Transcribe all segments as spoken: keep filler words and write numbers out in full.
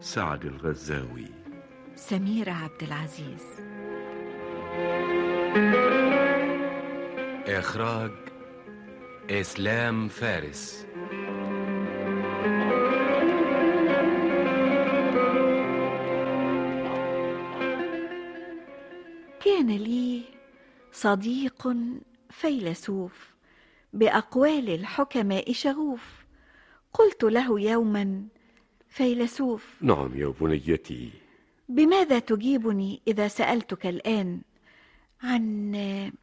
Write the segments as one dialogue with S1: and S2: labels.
S1: سعد الغزاوي.
S2: سميرة عبد العزيز.
S3: إخراج إسلام فارس.
S2: كان لي صديق فيلسوف بأقوال الحكماء شغوف. قلت له يوما: فيلسوف.
S1: نعم يا بنيتي.
S2: بماذا تجيبني إذا سألتك الآن عن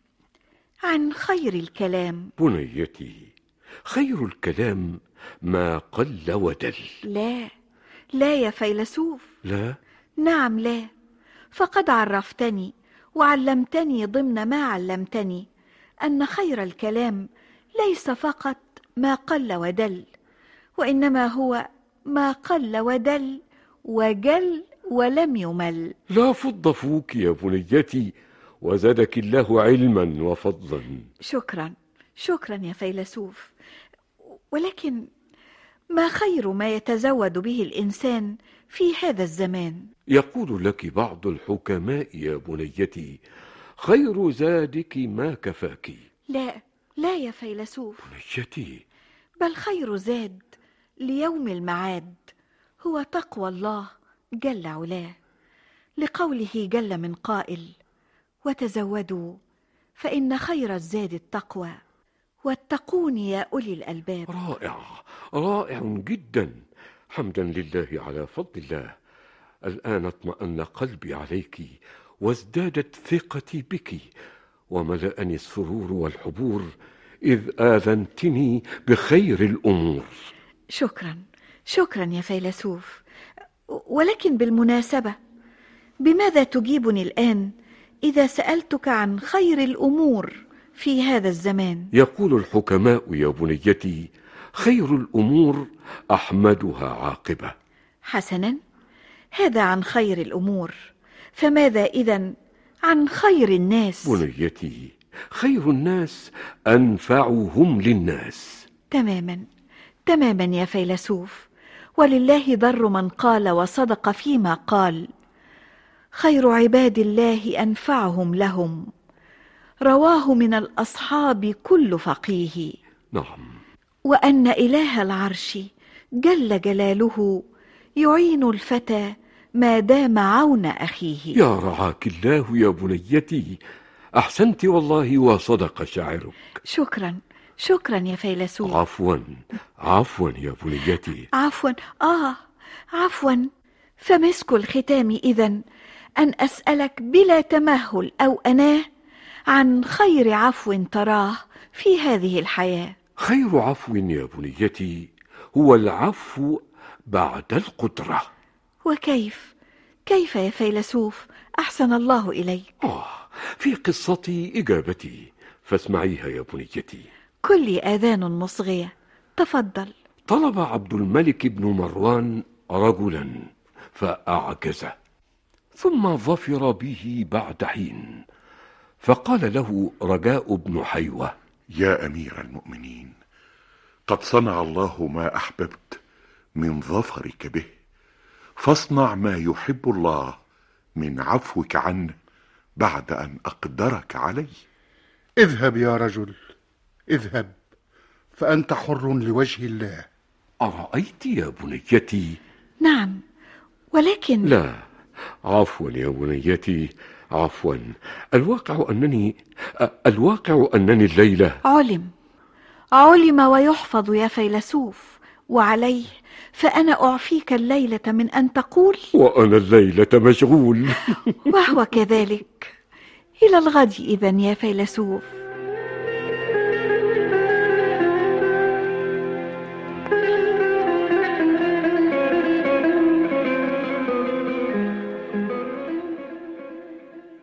S2: عن خير الكلام؟
S1: بنيتي، خير الكلام ما قل ودل.
S2: لا لا يا فيلسوف.
S1: لا؟
S2: نعم لا، فقد عرفتني وعلمتني ضمن ما علمتني أن خير الكلام ليس فقط ما قل ودل، وإنما هو ما قل ودل وجل ولم يمل.
S1: لا فض فوك يا بنيتي، وزادك الله علما وفضلا.
S2: شكرا شكرا يا فيلسوف. ولكن ما خير ما يتزود به الإنسان في هذا الزمان؟
S1: يقول لك بعض الحكماء يا بنيتي: خير زادك ما كفاك.
S2: لا لا يا فيلسوف.
S1: بنيتي،
S2: بل خير زاد ليوم المعاد هو تقوى الله جل علاه، لقوله جل من قائل: وتزودوا فإن خير الزاد التقوى واتقون يا أولي الألباب.
S1: رائع رائع جدا. حمدا لله على فضل الله. الآن اطمأن قلبي عليك، وازدادت ثقتي بك، وملأني السرور والحبور إذ آذنتني بخير الأمور.
S2: شكرا شكرا يا فيلسوف. ولكن بالمناسبة، بماذا تجيبني الآن إذا سألتك عن خير الأمور في هذا الزمان؟
S1: يقول الحكماء يا بنيتي: خير الأمور أحمدها عاقبة.
S2: حسنا، هذا عن خير الأمور، فماذا إذن عن خير الناس؟
S1: بنيتي، خير الناس أنفعهم للناس.
S2: تماما تماما يا فيلسوف. ولله ضر من قال وصدق فيما قال: خير عباد الله أنفعهم لهم، رواه من الأصحاب كل فقيه.
S1: نعم.
S2: وأن إله العرش جل جلاله يعين الفتى ما دام عون أخيه.
S1: يا رعاك الله يا بنيتي، أحسنت والله وصدق شاعرك.
S2: شكرا شكرا يا فيلسوف.
S1: عفوا عفوا يا بنيتي.
S2: عفوا آه عفوا. فمسك الختام إذن أن أسألك بلا تمهل أو أناه عن خير عفو تراه في هذه الحياة.
S1: خير عفو يا بنيتي هو العفو بعد القدرة.
S2: وكيف كيف يا فيلسوف؟ أحسن الله إليك.
S1: آه في قصتي إجابتي، فاسمعيها يا بنيتي.
S2: كل آذان مصغية، تفضل.
S1: طلب عبد الملك بن مروان رجلا فأعجزه، ثم ظفر به بعد حين، فقال له رجاء بن حيوة:
S4: يا أمير المؤمنين، قد صنع الله ما أحببت من ظفرك به، فاصنع ما يحب الله من عفوك عنه بعد أن أقدرك عليه.
S5: اذهب يا رجل، اذهب، فأنت حر لوجه الله.
S1: أرأيت يا بنيتي؟
S2: نعم، ولكن
S1: لا، عفوا يا بنيتي، عفوا. الواقع أنني الواقع أنني الليلة
S2: علم علم ويحفظ يا فيلسوف، وعليه فأنا أعفيك الليلة من أن تقول
S1: وأنا الليلة مشغول.
S2: وهو كذلك. إلى الغد إذن يا فيلسوف.